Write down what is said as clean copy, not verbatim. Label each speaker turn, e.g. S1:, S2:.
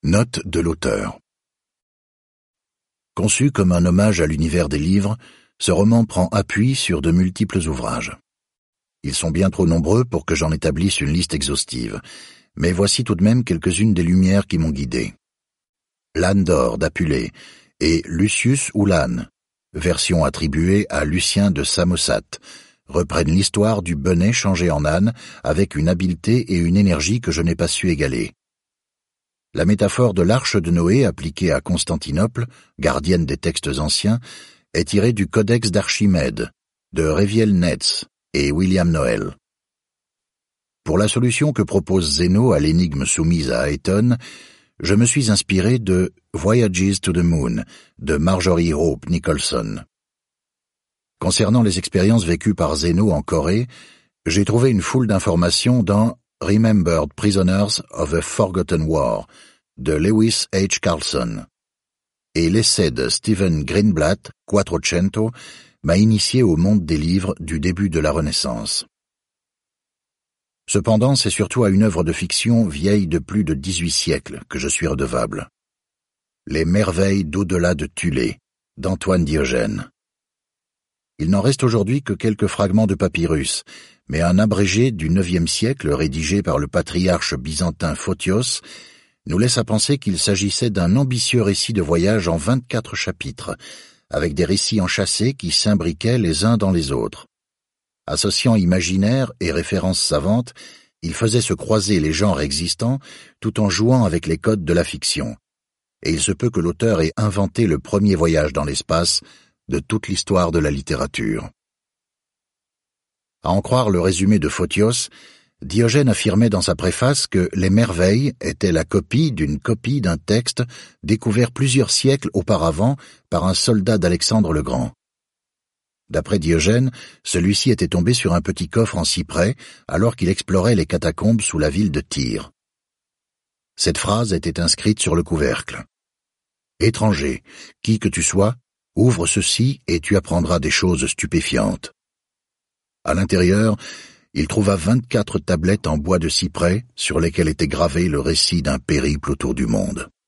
S1: Note de l'auteur. Conçu comme un hommage à l'univers des livres, ce roman prend appui sur de multiples ouvrages. Ils sont bien trop nombreux pour que j'en établisse une liste exhaustive, mais voici tout de même quelques-unes des lumières qui m'ont guidé. L'âne d'or d'Apulée et Lucius ou l'âne, version attribuée à Lucien de Samosate, reprennent l'histoire du bonnet changé en âne avec une habileté et une énergie que je n'ai pas su égaler. La métaphore de l'arche de Noé appliquée à Constantinople, gardienne des textes anciens, est tirée du Codex d'Archimède, de Reviel Netz et William Noel. Pour la solution que propose Zeno à l'énigme soumise à Ayton, je me suis inspiré de Voyages to the Moon de Marjorie Hope Nicholson. Concernant les expériences vécues par Zeno en Corée, j'ai trouvé une foule d'informations dans Remembered Prisoners of a Forgotten War de Lewis H. Carlson. Et l'essai de Stephen Greenblatt, Quattrocento, m'a initié au monde des livres du début de la Renaissance. Cependant, c'est surtout à une œuvre de fiction vieille de plus de 18 siècles que je suis redevable. Les merveilles d'au-delà de Thulé, d'Antoine Diogène. Il n'en reste aujourd'hui que quelques fragments de papyrus, mais un abrégé du IXe siècle rédigé par le patriarche byzantin Photios nous laisse à penser qu'il s'agissait d'un ambitieux récit de voyage en 24 chapitres, avec des récits enchâssés qui s'imbriquaient les uns dans les autres. Associant imaginaire et références savantes, il faisait se croiser les genres existants tout en jouant avec les codes de la fiction. Et il se peut que l'auteur ait inventé le premier voyage dans l'espace de toute l'histoire de la littérature. À en croire le résumé de Photios, Diogène affirmait dans sa préface que les merveilles étaient la copie d'une copie d'un texte découvert plusieurs siècles auparavant par un soldat d'Alexandre le Grand. D'après Diogène, celui-ci était tombé sur un petit coffre en cyprès alors qu'il explorait les catacombes sous la ville de Tyr. Cette phrase était inscrite sur le couvercle. « Étranger, qui que tu sois, ouvre ceci et tu apprendras des choses stupéfiantes. » À l'intérieur, il trouva 24 tablettes en bois de cyprès sur lesquelles était gravé le récit d'un périple autour du monde.